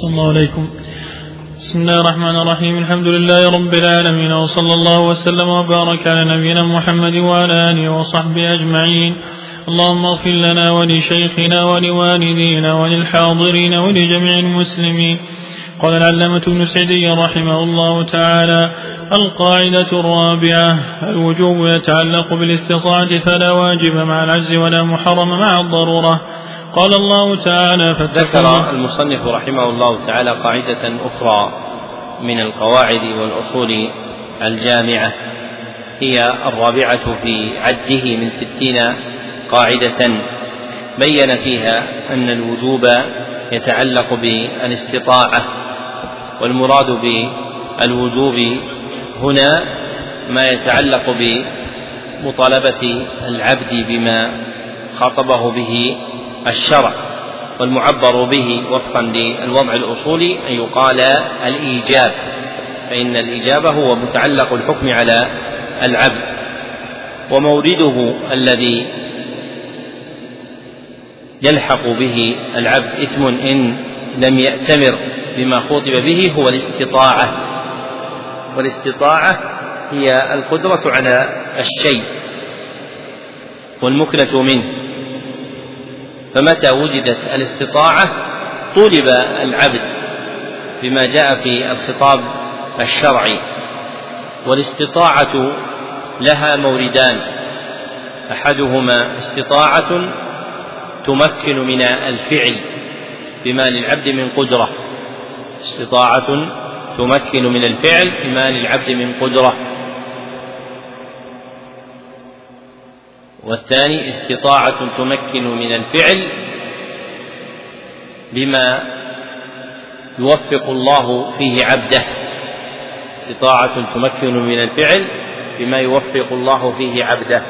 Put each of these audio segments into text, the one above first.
صلى الله عليكم. بسم الله الرحمن الرحيم. الحمد لله رب العالمين، وصلى الله وسلم وبارك على نبينا محمد وعلى آله وصحبه أجمعين. اللهم اغفر لنا ولشيخنا ولوالدينا وللحاضرين ولجميع المسلمين. قال العلامة ابن سعدي رحمه الله تعالى: القاعدة الرابعة: الوجوب يتعلق بالاستطاعة فلا واجب مع العجز ولا محرم مع الضرورة. قال الله تعالى: ذكر المصنف رحمه الله تعالى قاعدة أخرى من القواعد والأصول الجامعة، هي الرابعة في عده من 60 قاعدة، بين فيها أن الوجوب يتعلق بالاستطاعة، والمراد بالوجوب هنا ما يتعلق بمطالبة العبد بما خاطبه به الشرع، والمعبر به وفقا للوضع الأصولي أن يقال الإيجاب، فإن الإجابة هو متعلق الحكم على العبد، ومورده الذي يلحق به العبد إثم إن لم يأتمر بما خاطب به هو الاستطاعة، والاستطاعة هي القدرة على الشيء والمكنة منه، فمتى وجدت الاستطاعة طولب العبد بما جاء في الخطاب الشرعي. والاستطاعة لها موردان: أحدهما استطاعة تمكن من الفعل بما للعبد من قدرة، استطاعة تمكن من الفعل بما للعبد من قدرة، والثاني استطاعة تمكن من الفعل بما يوفق الله فيه عبده، استطاعة تمكن من الفعل بما يوفق الله فيه عبده.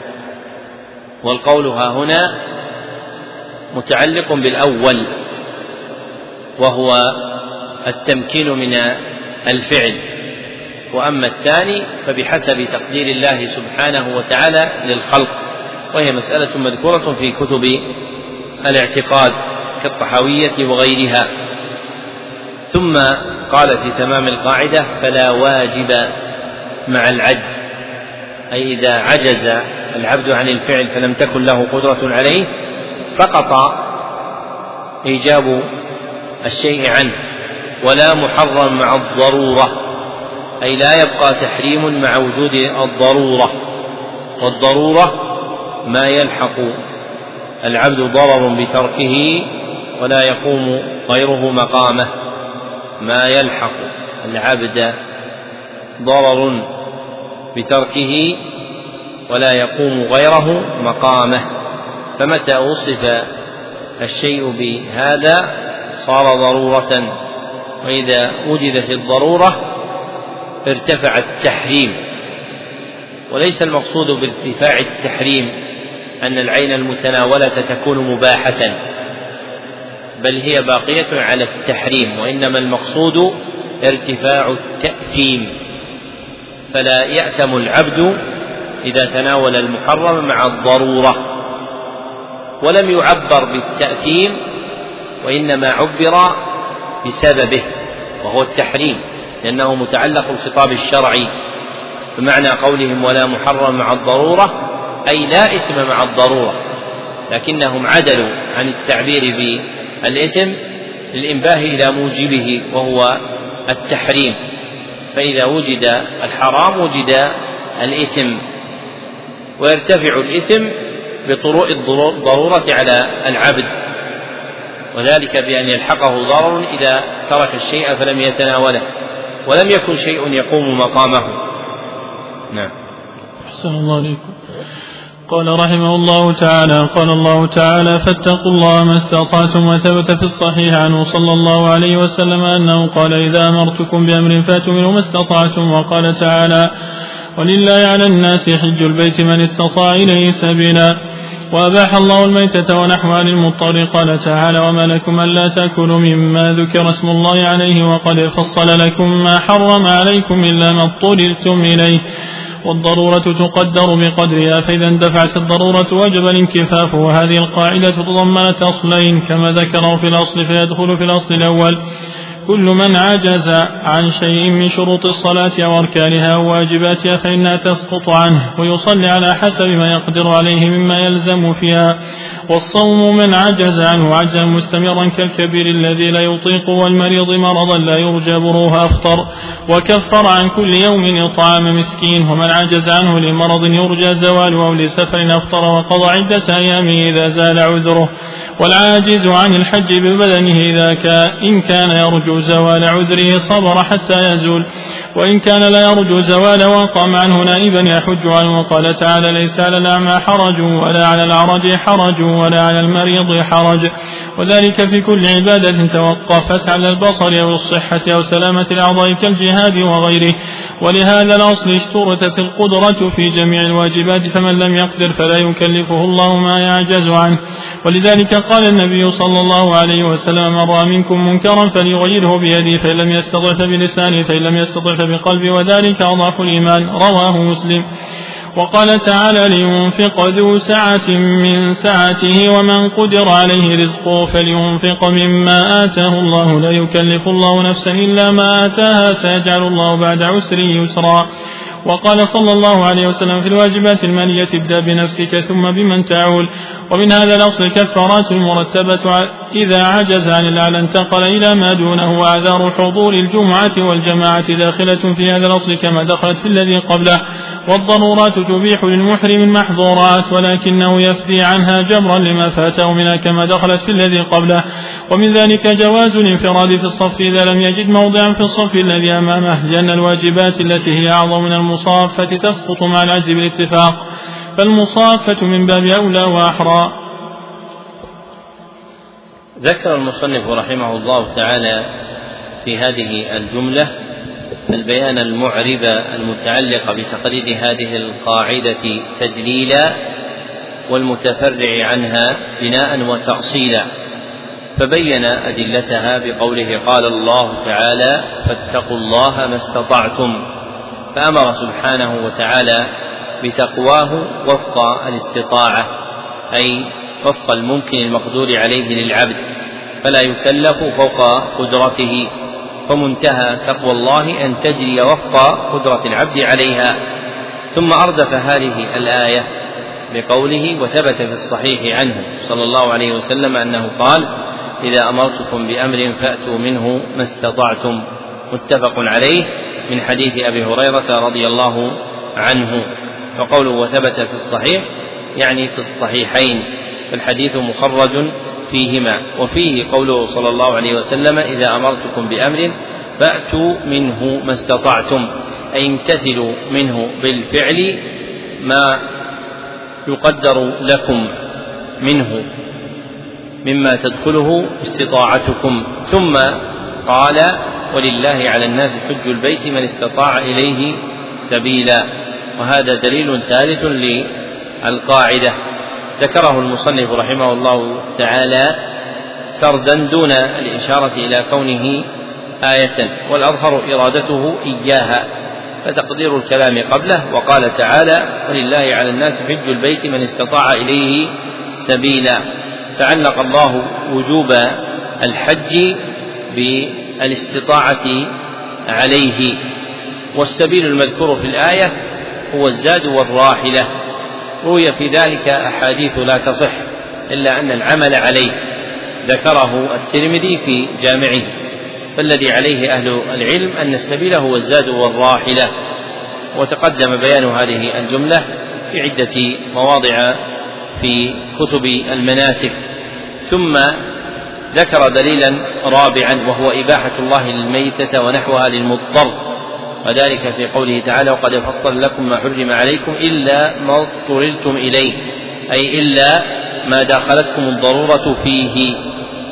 والقول ها هنا متعلق بالأول، وهو التمكين من الفعل، وأما الثاني فبحسب تقدير الله سبحانه وتعالى للخلق، وهي مسألة مذكورة في كتب الاعتقاد كالطحاوية وغيرها. ثم قال في تمام القاعدة: فلا واجب مع العجز، أي إذا عجز العبد عن الفعل فلم تكن له قدرة عليه سقط إيجاب الشيء عنه، ولا محرم مع الضرورة، أي لا يبقى تحريم مع وجود الضرورة. والضرورة ما يلحق العبد ضرر بتركه ولا يقوم غيره مقامه، ما يلحق العبد ضرر بتركه ولا يقوم غيره مقامه، فمتى وصف الشيء بهذا صار ضرورة، وإذا وجدت الضرورة ارتفع التحريم. وليس المقصود بارتفاع التحريم أن العين المتناولة تكون مباحة، بل هي باقية على التحريم، وإنما المقصود ارتفاع التأثيم، فلا يأثم العبد إذا تناول المحرم مع الضرورة. ولم يعبر بالتأثيم، وإنما عبر بسببه وهو التحريم، لأنه متعلق الخطاب الشرعي. بمعنى قولهم ولا محرم مع الضرورة أي لا إثم مع الضرورة، لكنهم عدلوا عن التعبير بالإثم للإنباه إلى موجبه وهو التحريم، فإذا وجد الحرام وجد الإثم، ويرتفع الإثم بطروء الضرورة على العبد، وذلك بأن يلحقه ضرر إذا ترك الشيء فلم يتناوله ولم يكن شيء يقوم مقامه. نعم. أحسن الله عليكم. قال رحمه الله تعالى: قال الله تعالى: فاتقوا الله ما استطعتم. وثبت في الصحيح عنه صلى الله عليه وسلم أنه قال: إذا أمرتكم بأمر فاتوا منه ما استطعتم. وقال تعالى: ولله على الناس حج البيت من استطاع إليه سبيلا. وأباح الله الميتة ونحوها للمضطر. قال تعالى: وما لكم ألا تأكلوا مما ذكر اسم الله عليه وقد فصل لكم ما حرم عليكم إلا ما اضطررتم إليه، والضرورة تقدر بقدرها، فإذا اندفعت الضرورة وجب الانكفاف. وهذه القاعدة تضمنت أصلين كما ذكره في الأصل، فيدخل في الأصل الأول كل من عجز عن شيء من شروط الصلاة أو أركانها وواجباتها فإنها تسقط عنه، ويصلي على حسب ما يقدر عليه مما يلزم فيها. والصوم من عجز عنه عجزا مستمرا كالكبير الذي لا يطيق، والمريض مرضا لا يرجى بروه أفطر، وكفر عن كل يوم إطعام مسكين. ومن عجز عنه لمرض يرجى زواله أو لسفر أفطر وقضى عدة أيامه إذا زال عذره. والعاجز عن الحج ببدنه إن كان يرجو زوال عذره صبر حتى يزول، وإن كان لا يرجو زوال وقام عنه نائبا يحج عنه. وقال تعالى: ليس على الأعمى حرج ولا على الأعرج حرج ولا على المريض حرج، وذلك في كل عبادة توقفت على البصر أو الصحة أو سلامة الأعضاء كالجهاد وغيره. ولهذا الأصل اشترطت القدرة في جميع الواجبات، فمن لم يقدر فلا يكلفه الله ما يعجز عنه. ولذلك قال النبي صلى الله عليه وسلم: من رأى منكم منكرا فليغيره بيده، فإن لم يستطع فبلسانه، فإن لم يستطع فبقلبه، وذلك أضعف الإيمان. رواه مسلم. وقال تعالى: لينفق ذو سعة من سعته ومن قدر عليه رزقه فلينفق مما آتاه الله، لا يكلف الله نفسا إلا ما آتاها، سيجعل الله بعد عسر يسرا. وقال صلى الله عليه وسلم: في الواجبات المالية ابدأ بنفسك ثم بمن تعول. ومن هذا الأصل كفارات المرتبة إذا عجز عن الأعلى انتقل إلى ما دونه. وأعذار حضور الجمعة والجماعة داخلة في هذا الأصل كما دخلت في الذي قبله. والضرورات تبيح للمحرم المحظورات، ولكنه يفدي عنها جبرا لما فاته منها كما دخلت في الذي قبله. ومن ذلك جواز الانفراد في الصف إذا لم يجد موضعا في الصف الذي أمامه، لأن الواجبات التي هي أعظم من المصافة تسقط مع العجز بالاتفاق، فالمصافة من باب أولى وأحرى. ذكر المصنف رحمه الله تعالى في هذه الجملة البيان المعرب المتعلق بتقرير هذه القاعدة تدليلا، والمتفرع عنها بناء وتأصيلا، فبين أدلتها بقوله: قال الله تعالى: فاتقوا الله ما استطعتم، فأمر سبحانه وتعالى بتقواه وفق الاستطاعة، أي وفق الممكن المقدور عليه للعبد، فلا يكلف فوق قدرته. فمنتهى تقوى الله أن تجري وفق قدرة العبد عليها. ثم أردف هذه الآية بقوله: وثبت في الصحيح عنه صلى الله عليه وسلم أنه قال: إذا أمرتكم بأمر فأتوا منه ما استطعتم، متفق عليه، من حديث أبي هريرة رضي الله عنه. وقوله وثبت في الصحيح يعني في الصحيحين، فالحديث مخرج فيهما. وفيه قوله صلى الله عليه وسلم: إذا أمرتكم بأمر فأتوا منه ما استطعتم، أي امتثلوا منه بالفعل ما يقدر لكم منه مما تدخله استطاعتكم. ثم قال: ولله على الناس حج البيت من استطاع إليه سبيلا. وهذا دليل ثالث للقاعدة ذكره المصنف رحمه الله تعالى سردا دون الإشارة إلى كونه آية، والأظهر إرادته إياها، فتقدير الكلام قبله: وقال تعالى: ولله على الناس حج البيت من استطاع إليه سبيلا. فعلق الله وجوب الحج بالاستطاعة عليه. والسبيل المذكور في الآية هو الزاد والراحلة. روي في ذلك أحاديث لا تصح إلا أن العمل عليه، ذكره الترمذي في جامعه. فالذي عليه أهل العلم أن السبيل هو الزاد والراحلة. وتقدم بيان هذه الجملة في عدة مواضع في كتب المناسك. ثم ذكر دليلا رابعا وهو إباحة الله للميتة ونحوها للمضطر، وذلك في قوله تعالى: وقد فصل لكم ما حرم عليكم إلا ما اضطررتم إليه، أي إلا ما داخلتكم الضرورة فيه.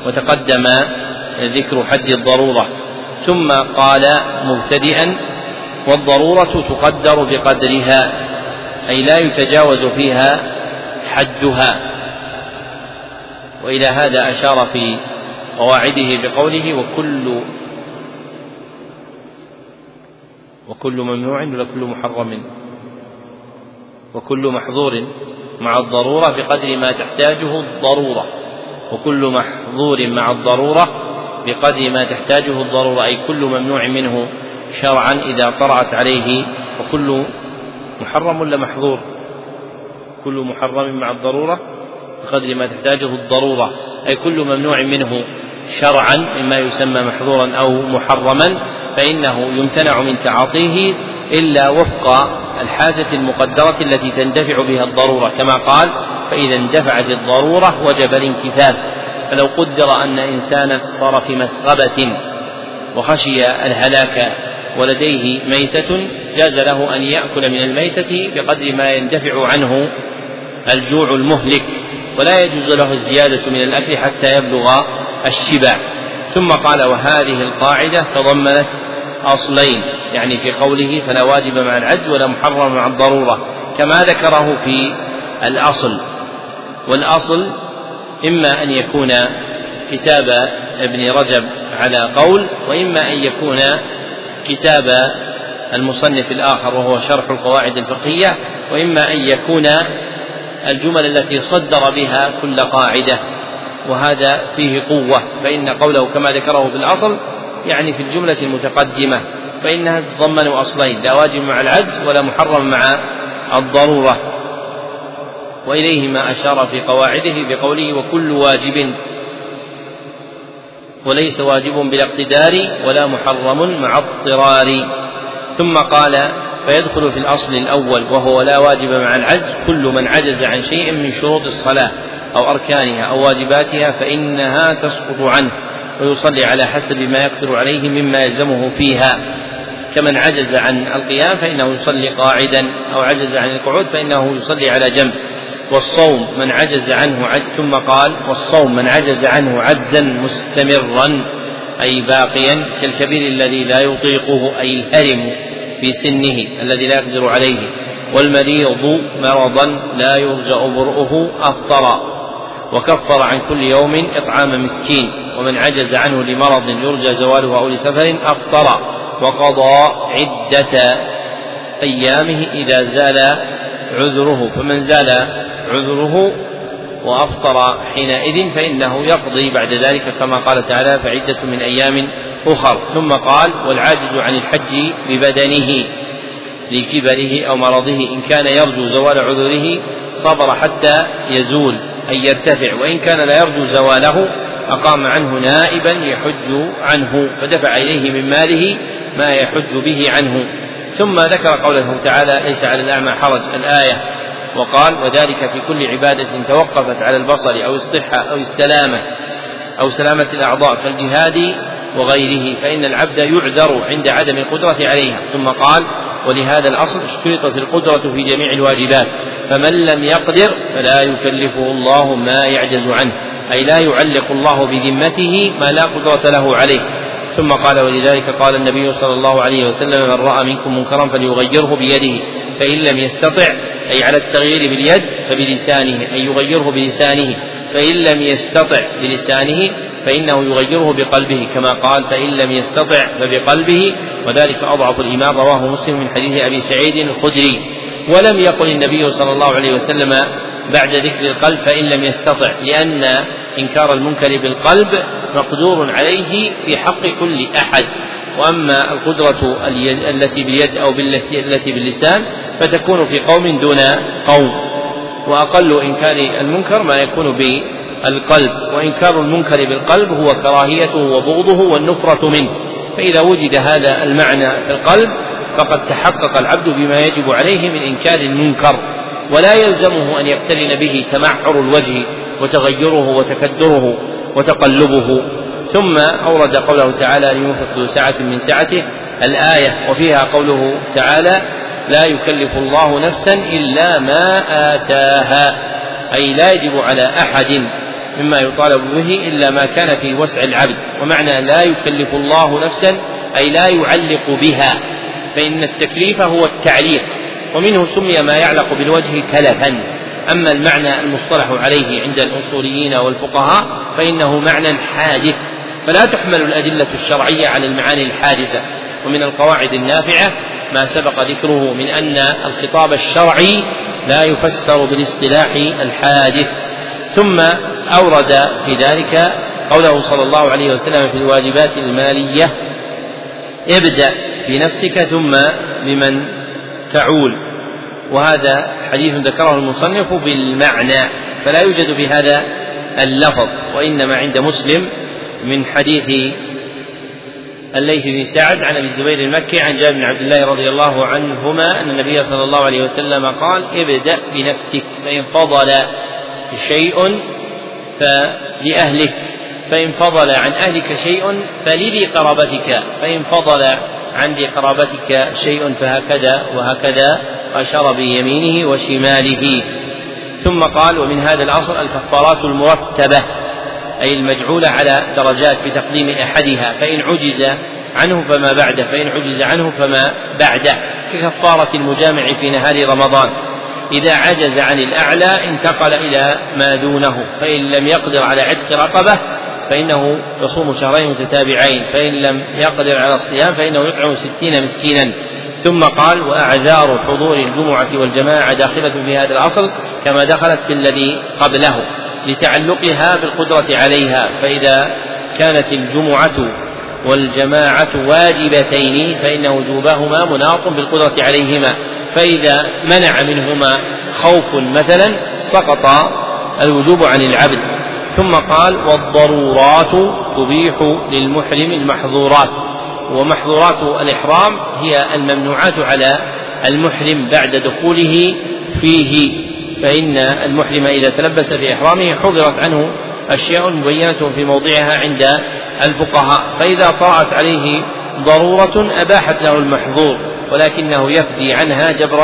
وتقدم ذكر حد الضرورة. ثم قال مبتدئا: والضرورة تقدر بقدرها، أي لا يتجاوز فيها حدها. وإلى هذا أشار في قواعده بقوله وكل ممنوع ولا كل محرم وكل محظور مع الضرورة بقدر ما تحتاجه الضرورة، وكل محظور مع الضرورة بقدر ما تحتاجه الضرورة، أي كل ممنوع منه شرعا إذا طرأت عليه، وكل محرم ولا محظور، كل محرم مع الضرورة بقدر ما تحتاجه الضرورة، أي كل ممنوع منه شرعا مما يسمى محظورا أو محرما فإنه يمتنع من تعاطيه إلا وفق الحاجة المقدرة التي تندفع بها الضرورة، كما قال فإذا اندفعت الضرورة وجب الانكفاف. فلو قدر أن إنسانا صار في مسغبة وخشي الهلاك ولديه ميتة جاز له أن يأكل من الميتة بقدر ما يندفع عنه الجوع المهلك، ولا يجوز له الزيادة من الأكل حتى يبلغ الشبع. ثم قال وهذه القاعدة تضمنت أصلين، يعني في قوله فلا واجب مع العجز ولا محرم مع الضرورة، كما ذكره في الأصل. والأصل إما أن يكون كتاب ابن رجب على قول، وإما أن يكون كتاب المصنف الآخر وهو شرح القواعد الفقهية، وإما أن يكون الجمل التي صدر بها كل قاعدة، وهذا فيه قوة، فإن قوله كما ذكره في الأصل يعني في الجملة المتقدمة، فإنها تتضمن أصلين لا واجب مع العجز ولا محرم مع الضرورة، وإليه ما أشار في قواعده بقوله وكل واجب، وليس واجب بلا اقتدار ولا محرم مع اضطرار. ثم قال فيدخل في الأصل الأول وهو لا واجب مع العجز كل من عجز عن شيء من شروط الصلاة أو أركانها أو واجباتها فإنها تسقط عنه، ويصلي على حسب ما يقدر عليه مما يلزمه فيها، كمن عجز عن القيام فإنه يصلي قاعدا، أو عجز عن القعود فإنه يصلي على جنب. والصوم من عجز عنه ثم قال والصوم من عجز عنه عجزا مستمرا أي باقيا كالكبير الذي لا يطيقه أي الهرم في سنه الذي لا يقدر عليه، والمريض مرضا لا يرجى برؤه أفطر، وكفر عن كل يوم إطعام مسكين. ومن عجز عنه لمرض يرجى زواله أو لسفر أفطر، وقضى عدة أيامه إذا زال عذره، فمن زال عذره وأفطر حينئذ فإنه يقضي بعد ذلك كما قال تعالى فعدة من أيام أخر. ثم قال والعاجز عن الحج ببدنه لكبره أو مرضه إن كان يرجو زوال عذره صبر حتى يزول أي يرتفع، وإن كان لا يرجو زواله أقام عنه نائبا يحج عنه فدفع إليه من ماله ما يحج به عنه. ثم ذكر قوله تعالى ليس على الأعمى حرج الآية، وقال وذلك في كل عبادة توقفت على البصر أو الصحة أو السلامة أو سلامة الأعضاء كالجهاد وغيره، فإن العبد يعذر عند عدم القدرة عليها. ثم قال ولهذا الأصل اشترطت القدرة في جميع الواجبات، فمن لم يقدر فلا يكلفه الله ما يعجز عنه، أي لا يعلق الله بذمته ما لا قدرة له عليه. ثم قال ولذلك قال النبي صلى الله عليه وسلم من رأى منكم منكرا فليغيره بيده، فإن لم يستطع أي على التغيير باليد فبلسانه أي يغيره بلسانه، فإن لم يستطع بلسانه فإنه يغيره بقلبه كما قال فإن لم يستطع فبقلبه، وذلك أضعف الإيمان. رواه مسلم من حديث أبي سعيد الخدري. ولم يقل النبي صلى الله عليه وسلم بعد ذكر القلب فإن لم يستطع، لأن إنكار المنكر بالقلب مقدور عليه في حق كل أحد، وأما القدرة التي باليد أو التي باللسان فتكون في قوم دون قوم، وأقل إنكار المنكر ما يكون بالقلب، وإنكار المنكر بالقلب هو كراهيته وبغضه والنفرة منه. فإذا وجد هذا المعنى في القلب فقد تحقق العبد بما يجب عليه من إنكار المنكر، ولا يلزمه أن يقترن به تمعر الوجه وتغيره وتكدره وتقلبه. ثم أورد قوله تعالى لينفق ذو سعة من سعته الآية، وفيها قوله تعالى لا يكلف الله نفسا إلا ما آتاها، أي لا يجب على أحد مما يطالب به إلا ما كان في وسع العبد. ومعنى لا يكلف الله نفسا أي لا يعلق بها فإن التكليف هو التعليق، ومنه سمي ما يعلق بالوجه تلفا. أما المعنى المصطلح عليه عند الأصوليين والفقهاء فإنه معنى حادث، فلا تحمل الأدلة الشرعية على المعاني الحادثة. ومن القواعد النافعة ما سبق ذكره من أن الخطاب الشرعي لا يفسر بالاصطلاح الحادث. ثم أورد في ذلك قوله صلى الله عليه وسلم في الواجبات المالية: ابدأ بنفسك ثم بمن تعول. وهذا حديث ذكره المصنف بالمعنى، فلا يوجد في هذا اللفظ، وإنما عند مسلم من حديث الليث بن سعد عن أبي الزبير المكي عن جابر بن عبد الله رضي الله عنهما أن النبي صلى الله عليه وسلم قال: ابدأ بنفسك، فإن فضل شيء فلأهلك، فإن فضل عن أهلك شيء فلذي قرابتك، فإن فضل عن ذي قرابتك شيء فهكذا وهكذا، أشار بيمينه وشماله. ثم قال: ومن هذا الأصل الكفارات المرتبة، أي المجعولة على درجات بتقديم أحدها، فإن عجز عنه فما بعده، فإن عجز عنه فما بعده، ككفارة المجامع في نهار رمضان. إذا عجز عن الأعلى انتقل إلى ما دونه، فإن لم يقدر على عتق رقبة فإنه يصوم شهرين متتابعين، فإن لم يقدر على الصيام فإنه يطعم 60 مسكينا. ثم قال: وأعذار حضور الجمعة والجماعة داخلة في هذا الأصل كما دخلت في الذي قبله، لتعلقها بالقدرة عليها، فإذا كانت الجمعة والجماعة واجبتين فإن وجوبهما مناط بالقدرة عليهما، فإذا منع منهما خوف مثلا سقط الوجوب عن العبد. ثم قال: والضرورات تبيح للمحرم المحظورات، ومحظورات الإحرام هي الممنوعات على المحرم بعد دخوله فيه، فإن المحرم إذا تلبس في إحرامه حضرت عنه أشياء مبينة في موضعها عند الفقهاء، فإذا طرأت عليه ضرورة أباحت له المحظور، ولكنه يفدي عنها جبرا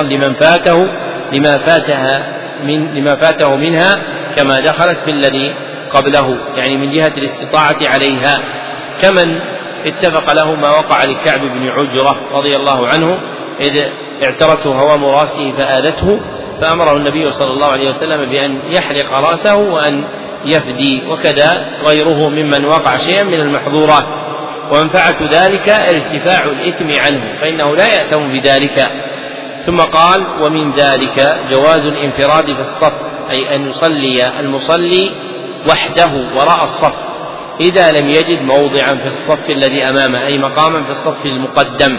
لما فاته منها كما دخلت في الذي قبله، يعني من جهة الاستطاعة عليها، كمن اتفق له ما وقع لكعب بن عجرة رضي الله عنه إذ اعترته هوام رأسه فآلته، فأمره النبي صلى الله عليه وسلم بأن يحلق رأسه وأن يفدي، وكذا غيره ممن وقع شيئا من المحظورات. ومنفعة ذلك ارتفاع الإثم عنه، فإنه لا يأثم بذلك. ثم قال: ومن ذلك جواز الانفراد في الصف، أي أن يصلي المصلي وحده وراء الصف إذا لم يجد موضعا في الصف الذي أمامه، أي مقاما في الصف المقدم،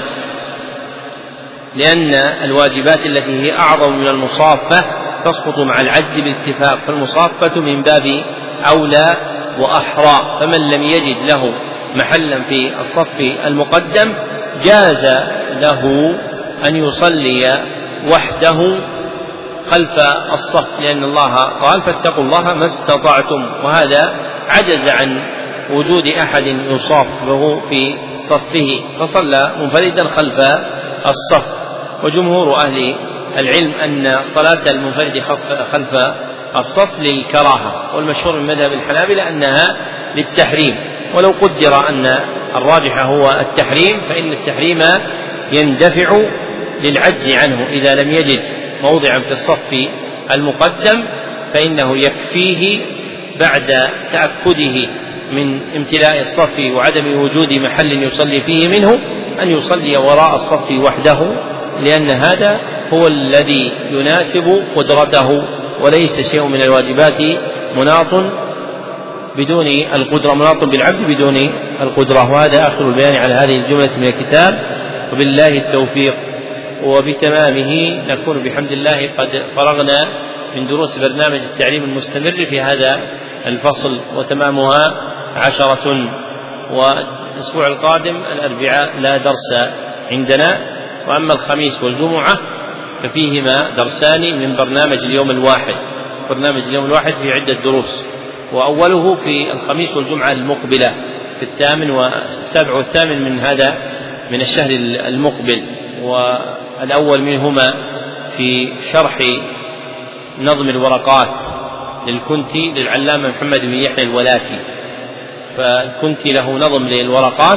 لأن الواجبات التي هي أعظم من المصافة تسقط مع العجز باتفاق، فالمصافة من باب أولى وأحرى، فمن لم يجد له محلا في الصف المقدم جاز له أن يصلي وحده خلف الصف، لأن الله قال: فاتقوا الله ما استطعتم، وهذا عجز عن وجود أحد يصافه في صفه فصلى منفردا خلف الصف. وجمهور أهل العلم أن صلاة المنفرد خلف الصف للكراهة، والمشهور من مذهب الحنابلة أنها للتحريم، ولو قدر أن الراجح هو التحريم فإن التحريم يندفع للعجز عنه، إذا لم يجد موضعا في الصف المقدم فإنه يكفيه بعد تأكده من امتلاء الصف وعدم وجود محل يصلي فيه منه أن يصلي وراء الصف وحده، لأن هذا هو الذي يناسب قدرته، وليس شيء من الواجبات مناط بدون القدرة، مناط بالعبد بدون القدرة. وهذا آخر البيان على هذه الجملة من الكتاب، وبالله التوفيق. وبتمامه نكون بحمد الله قد فرغنا من دروس برنامج التعليم المستمر في هذا الفصل، وتمامها 10. والأسبوع القادم الأربعاء لا درس عندنا، وأما الخميس والجمعة ففيهما درسان من برنامج اليوم الواحد. برنامج اليوم الواحد في عدة دروس، وأوله في الخميس والجمعة المقبلة في 8 و7 و8 من الشهر المقبل، والأول منهما في شرح نظم الورقات للكنتي للعلامة محمد بن يحيى الولاتي، فالكنتي له نظم للورقات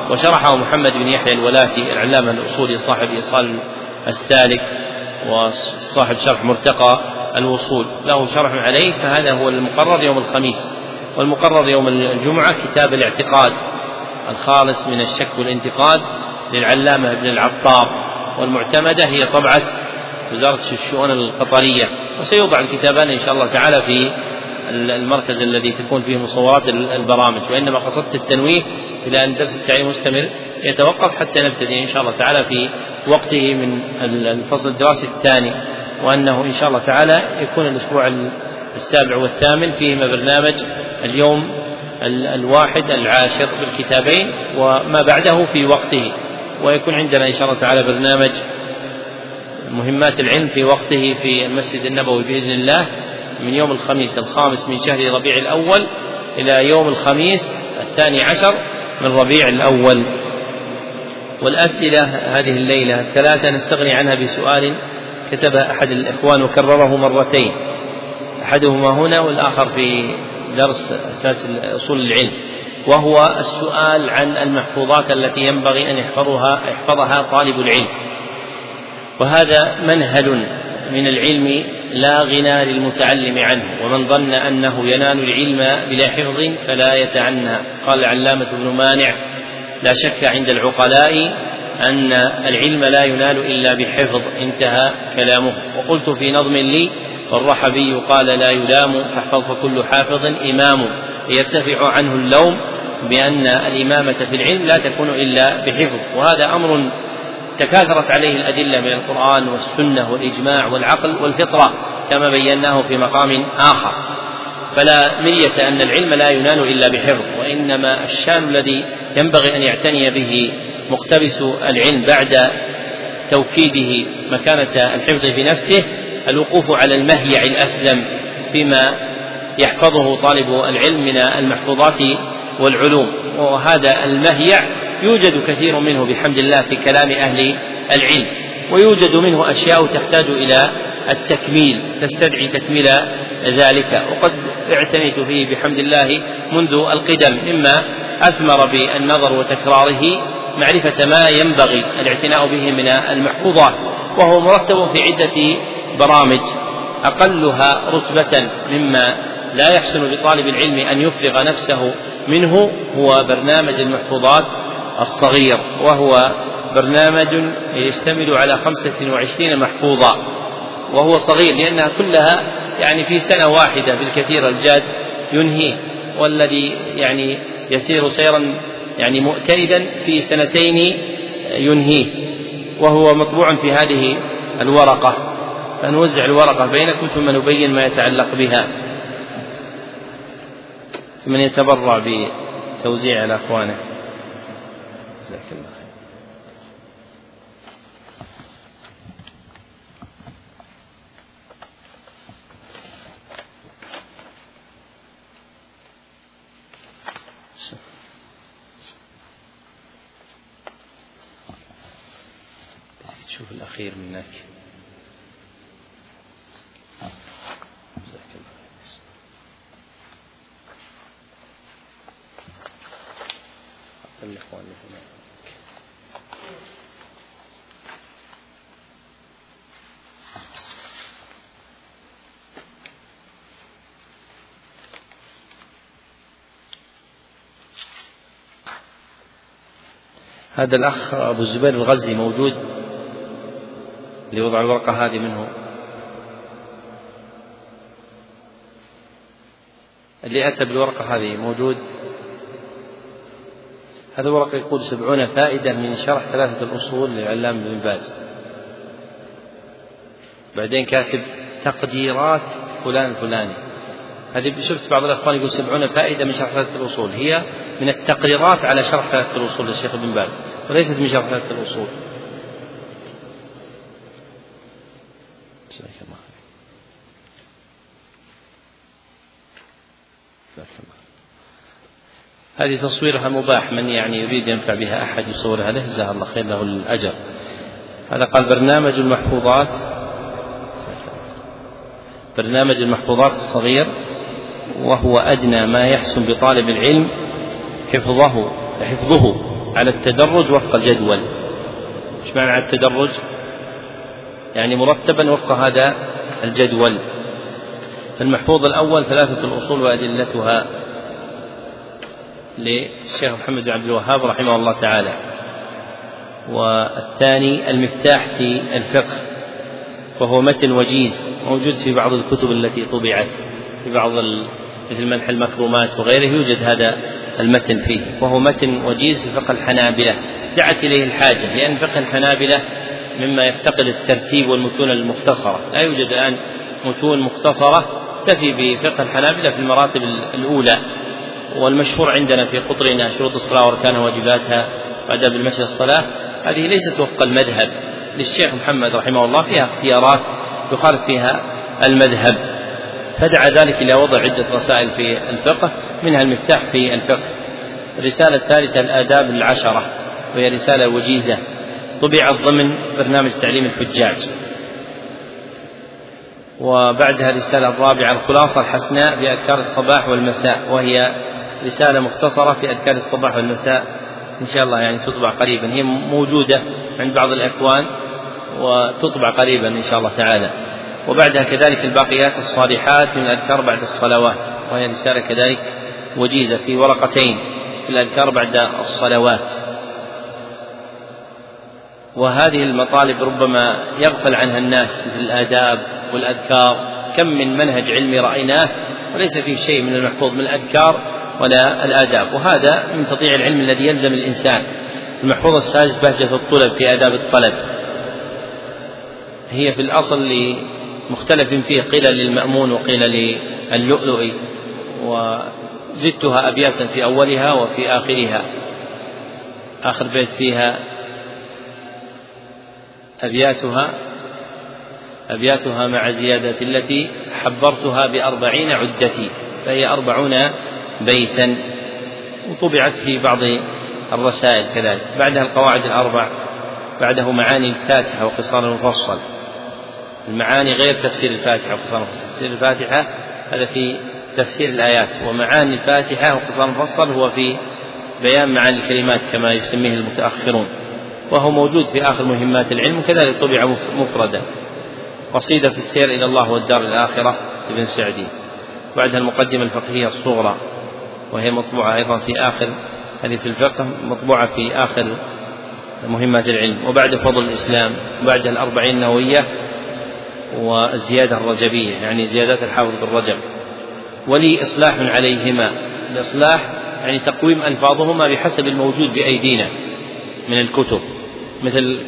وشرحه محمد بن يحيى الولاتي العلامة الأصولي صاحب إيصال السالك وصاحب شرح مرتقى الوصول، له شرح عليه، فهذا هو المقرر يوم الخميس. والمقرر يوم الجمعة كتاب الاعتقاد الخالص من الشك والانتقاد للعلامة ابن العطار، والمعتمدة هي طبعة وزارة الشؤون القطرية. وسيوضع الكتابان إن شاء الله تعالى في المركز الذي تكون فيه مصورات البرامج، وإنما قصدت التنويه إلى أن درس التعليم مستمر يتوقف حتى نبتدي إن شاء الله تعالى في وقته من الفصل الدراسي الثاني، وأنه إن شاء الله تعالى يكون الأسبوع 7 و8 فيهما برنامج اليوم 11 بالكتابين، وما بعده في وقته، ويكون عندنا إن شاء الله تعالى برنامج مهمات العلم في وقته في المسجد النبوي بإذن الله من يوم الخميس 5 من شهر ربيع الأول إلى يوم الخميس 12 من ربيع الأول. والأسئلة هذه الليلة 3 نستغني عنها بسؤال كتبها أحد الإخوان وكرره مرتين، أحدهما هنا والآخر في درس أساس أصول العلم، وهو السؤال عن المحفوظات التي ينبغي أن يحفظها طالب العلم. وهذا منهل من العلم لا غنى للمتعلم عنه، ومن ظن أنه ينال العلم بلا حفظ فلا يتعنى. قال العلامة ابن مانع: لا شك عند العقلاء أن العلم لا ينال إلا بحفظ، انتهى كلامه. وقلت في نظم لي: والرحبي قال لا يلام، فاحفظ فكل حافظ إمام، يرتفع عنه اللوم بأن الإمامة في العلم لا تكون إلا بحفظ. وهذا أمر تكاثرت عليه الأدلة من القرآن والسنة والإجماع والعقل والفطرة كما بيناه في مقام آخر، فلا مرية أن العلم لا ينال إلا بحفظ. وإنما الشان الذي ينبغي أن يعتني به مقتبس العلم بعد توكيده مكانة الحفظ في نفسه الوقوف على المهيع الأسلم فيما يحفظه طالب العلم من المحفوظات والعلوم. وهذا المهيع يوجد كثير منه بحمد الله في كلام أهل العلم، ويوجد منه أشياء تحتاج إلى التكميل، تستدعي تكميل ذلك. وقد اعتنيت فيه بحمد الله منذ القدم، مما أثمر بالنظر وتكراره معرفة ما ينبغي الاعتناء به من المحفوظات، وهو مرتب في عدة برامج، أقلها رتبة مما لا يحسن لطالب العلم أن يفرغ نفسه منه هو برنامج المحفوظات الصغير، وهو برنامج يشتمل على 25 محفوظة، وهو صغير لأنها كلها يعني في سنة واحدة بالكثير الجاد ينهيه، والذي يعني يسير سيرا يعني مؤتئدا في 2 ينهيه، وهو مطبوع في هذه الورقة، فنوزع الورقة بينكم ثم نبين ما يتعلق بها. من يتبرع بتوزيع على أخوانه جزاك الله خير. شوف الأخير منك جزاك الله خير. الإخوان هنا هذا الأخ أبو الزبير الغزي موجود لوضع الورقة هذه منه، اللي أتى بالورقة هذه موجود. هذا ورقة يقول 70 فائدة من شرح 3 الأصول للعلامة ابن باز، بعدين كاتب تقديرات فلان الفلاني. هذه شفت بعض الأخوان يقول 70 فائدة من شرح 3 الأصول، هي من التقريرات على شرح 3 الأصول للشيخ ابن باز، وليست من شرح 3 الأصول. هذه تصويرها مباح، من يعني يريد ينفع بها أحد يصورها له جزاه الله خير، له الأجر. هذا قال برنامج المحفوظات الصغير، وهو أدنى ما يحسن بطالب العلم حفظه على التدرج وفق الجدول. ايش معنى على التدرج؟ يعني مرتبا وفق هذا الجدول. المحفوظ الأول 3 الأصول وأدلتها للشيخ محمد بن عبد الوهاب رحمه الله تعالى، والثاني المفتاح في الفقه، وهو متن وجيز موجود في بعض الكتب التي طبعت، في بعض مثل منح المكرمات وغيره يوجد هذا المتن فيه، وهو متن وجيز في فقه الحنابلة دعت إليه الحاجة، لأن فقه الحنابلة مما يفتقد الترتيب والمتون المختصرة، لا يوجد الآن متون مختصرة تفي بفقه الحنابلة في المراتب الأولى. والمشهور عندنا في قطرنا شروط الصلاة وأركانها وواجباتها وآداب المشي الصلاة، هذه ليست وفق المذهب للشيخ محمد رحمه الله، فيها اختيارات يخالف فيها المذهب، فدعا ذلك إلى وضع عدة رسائل في الفقه، منها المفتاح في الفقه. الرسالة الثالثة الآداب العشرة، وهي رسالة وجيزة طبعت ضمن برنامج تعليم الحجاج. وبعدها الرسالة الرابعة الخلاصة الحسناء بأذكار الصباح والمساء، وهي رسالة مختصرة في أذكار الصباح والمساء، إن شاء الله يعني تطبع قريبا، هي موجودة عند بعض الإخوان وتطبع قريبا إن شاء الله تعالى. وبعدها كذلك الباقيات الصالحات من الأذكار بعد الصلوات، وهي رسالة كذلك وجيزة في ورقتين في الأذكار بعد الصلوات. وهذه المطالب ربما يغفل عنها الناس، مثل الآداب والأذكار، كم من منهج علمي رأيناه وليس فيه شيء من المحفوظ من الأذكار ولا الآداب، وهذا من تضييع العلم الذي يلزم الإنسان. المحفوظ السادس بهجة الطلب في آداب الطلب، هي في الأصل مختلف فيه، قيل للمأمون وقيل للؤلؤي، وزدتها أبياتا في أولها وفي آخرها. آخر بيت فيها أبياتها مع زيادة التي حبرتها ب40 عدتي، فهي 40 بيتا، وطبعت في بعض الرسائل كذلك. بعدها القواعد الأربع، بعده معاني الفاتحة وقصار المفصل. المعاني غير تفسير الفاتحة وقصار المفصل، تفسير الفاتحة هذا في تفسير الآيات، ومعاني الفاتحة وقصار المفصل هو في بيان معاني الكلمات كما يسميه المتأخرون، وهو موجود في آخر مهمات العلم، وكذلك طبع مفردا. قصيدة في السير إلى الله والدار الآخرة ابن سعدي. بعدها المقدمة الفقهية الصغرى، وهي مطبوعة أيضا في آخر، هذه في الفقه مطبوعة في آخر مهمات العلم. وبعد فضل الإسلام، وبعد الأربعين النووية والزيادة الرجبية، يعني زيادات الحافظ بن رجب. ولي إصلاح عليهما، الإصلاح يعني تقويم ألفاظهما بحسب الموجود بأيدينا من الكتب، مثل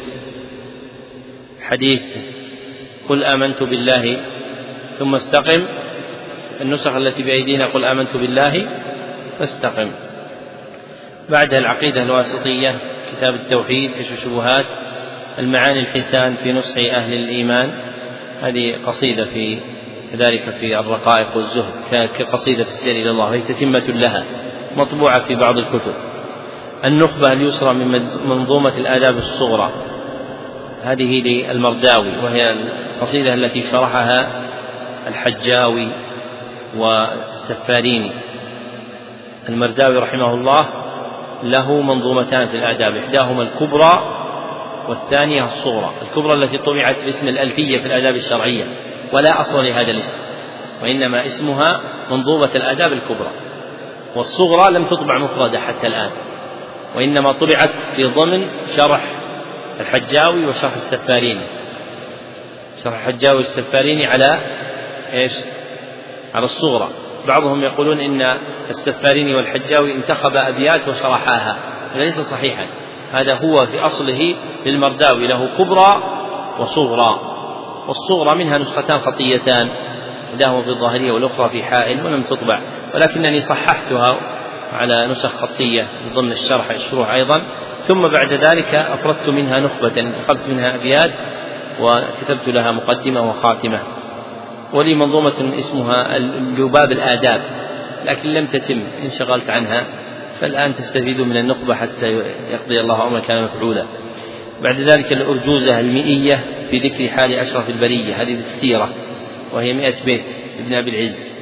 حديث قل آمنت بالله ثم استقم، النسخ التي بأيدينا قل آمنت بالله فاستقم. بعدها العقيدة الواسطية، كتاب التوحيد، كشف الشبهات. المعاني الحسان في نصح أهل الإيمان، هذه قصيدة في كذلك في الرقائق والزهد، كقصيدة السير إلى الله، وهي تتمة لها مطبوعة في بعض الكتب. النخبة اليسرى من منظومة الآداب الصغرى، هذه للمرداوي، وهي القصيدة التي شرحها الحجاوي والسفاريني. المرداوي رحمه الله له منظومتان في الآداب، إحداهما الكبرى والثانية الصغرى. الكبرى التي طبعت باسم الألفية في الآداب الشرعية، ولا أصل لهذا الاسم، وإنما اسمها منظومة الآداب الكبرى. والصغرى لم تطبع مفردة حتى الآن، وإنما طبعت في ضمن شرح الحجاوي وشرح السفاريني. شرح الحجاوي والسفاريني على إيش؟ على الصغرى. بعضهم يقولون إن السفاريني والحجاوي انتخب أبيات وشرحاها، هذا ليس صحيحا، هذا هو في أصله للمرداوي، له كبرى وصغرى، والصغرى منها نسختان خطيتان، إحداهما في الظاهرية والأخرى في حائل، ولم تطبع، ولكنني صححتها على نسخ خطية ضمن الشروح أيضا. ثم بعد ذلك أفردت منها نخبة، انتخبت منها أبيات وكتبت لها مقدمة وخاتمة. ولي منظومة اسمها لباب الآداب، لكن لم تتم، انشغلت عنها، فالآن تستفيد من النخبة حتى يقضي الله أمرا كان مفعولا. بعد ذلك الأرجوزة المئية في ذكر حال أشرف البرية، هذه السيرة، وهي 100 بيت ابن أبي العز.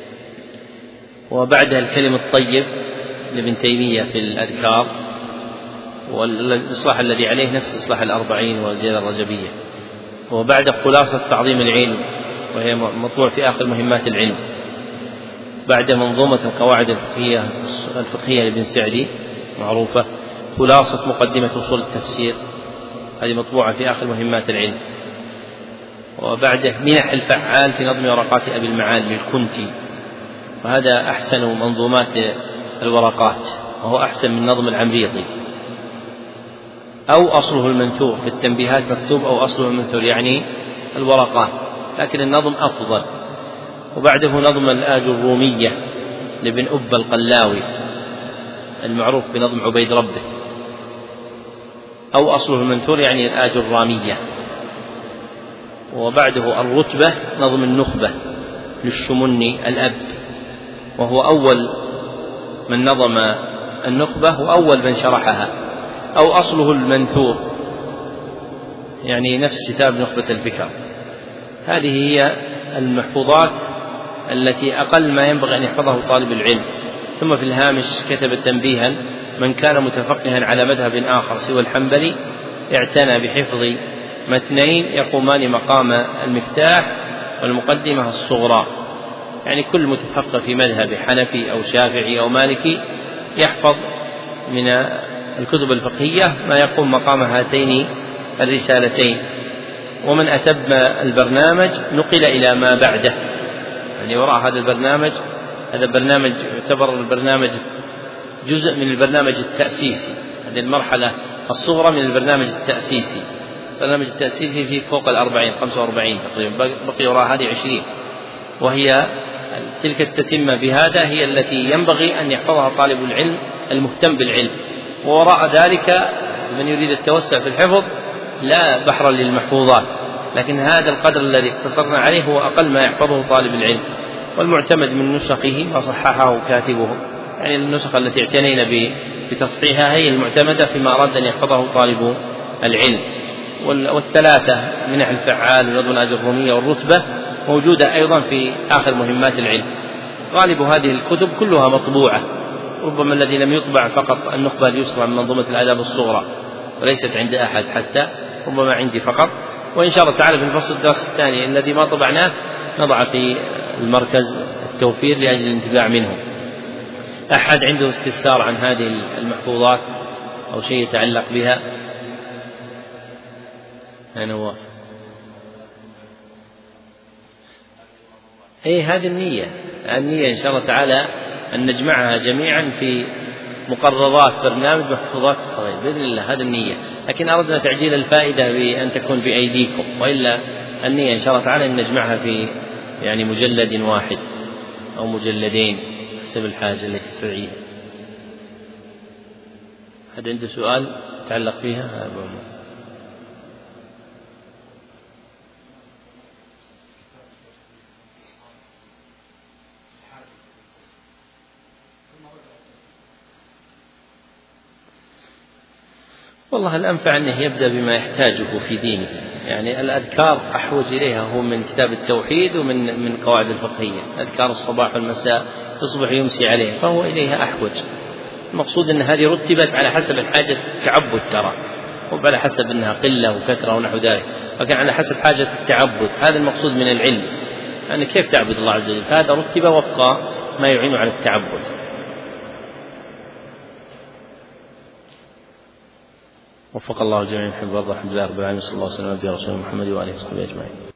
وبعدها الكلم الطيب لابن تيمية في الأذكار، والإصلاح الذي عليه نفس إصلاح الأربعين وزيادة الرجبية. وبعد خلاصة تعظيم العلم، وهي مطبوع في آخر مهمات العلم. بعد منظومة القواعد الفقهية لابن سعدي معروفة. خلاصة مقدمة أصول التفسير، هذه مطبوعة في آخر مهمات العلم. وبعده منح الفعال في نظم ورقات أبي المعالي للكنتي، وهذا أحسن منظومات الورقات، وهو أحسن من نظم العمريطي. أو أصله المنثور في التنبيهات مكتوب أو أصله المنثور يعني الورقات، لكن النظم أفضل. وبعده نظم الآج الرومية لابن أب القلاوي المعروف بنظم عبيد ربه، أو أصله المنثور يعني الآج الرامية. وبعده الرتبة نظم النخبة للشمني الأب، وهو أول من نظم النخبة وأول من شرحها. أو أصله المنثور يعني نفس كتاب نخبة الفكر. هذه هي المحفوظات التي أقل ما ينبغي أن يحفظه طالب العلم. ثم في الهامش كتب تنبيها: من كان متفقها على مذهب آخر سوى الحنبلي اعتنى بحفظ متنين يقومان مقام المفتاح والمقدمة الصغرى. يعني كل متفقه في مذهب حنفي أو شافعي أو مالكي يحفظ من الكتب الفقهية ما يقوم مقام هاتين الرسالتين. ومن أتم البرنامج نقل إلى ما بعده، يعني وراء هذا البرنامج، هذا البرنامج يعتبر البرنامج جزء من البرنامج التأسيسي، هذه المرحلة الصغرى من البرنامج التأسيسي. البرنامج التأسيسي فيه فوق 45 تقريبا، بقي وراء هذه 20، وهي تلك التتمة بهذا هي التي ينبغي أن يحفظها طالب العلم المهتم بالعلم. ووراء ذلك من يريد التوسع في الحفظ لا بحر للمحفوظات، لكن هذا القدر الذي اقتصرنا عليه هو أقل ما يحفظه طالب العلم. والمعتمد من نسخه ما صححه كاتبه، يعني النسخ التي اعتنينا بتصحيحها هي المعتمدة فيما أراد أن يحفظه طالب العلم. والثلاثة منح الفعال ونظم الآج الرومية والرتبة موجودة أيضا في آخر مهمات العلم. غالب هذه الكتب كلها مطبوعة، ربما الذي لم يطبع فقط النخبة اليسرى من منظومة الآداب الصغرى، وليست عند أحد حتى، ربما عندي فقط. وإن شاء الله تعالى في الفصل الدرس الثاني الذي ما طبعناه نضع في المركز التوفير لأجل الانتفاع منه. أحد عنده استفسار عن هذه المحفوظات أو شيء يتعلق بها؟ أنا هو هذه النية إن شاء الله تعالى أن نجمعها جميعا في مقررات برنامج محفوظات الصغير بإذن الله، هذا النية. لكن أردنا تعجيل الفائدة بأن تكون بأيديكم، وإلا النية إن شاء الله تعالى أن نجمعها في يعني مجلد واحد أو مجلدين حسب الحاجة التي تسعيها. هذا عنده سؤال يتعلق فيها؟ والله الأنفع أنه يبدأ بما يحتاجه في دينه، يعني الأذكار أحوج إليها هو من كتاب التوحيد ومن قواعد الفقهية. أذكار الصباح والمساء يصبح يمسي عليه فهو إليها أحوج. المقصود أن هذه رتبت على حسب الحاجة التعبد، ترى وعلى حسب أنها قلة وكثرة ونحو ذلك، وكان على حسب حاجة التعبد. هذا المقصود من العلم، يعني كيف تعبد الله عز وجل، هذا رتب وفق ما يعين على التعبد. وفق الله الجميع. الحمد لله رب العالمين، صلى الله وسلم على رسول محمد وآله وصحبه أجمعين.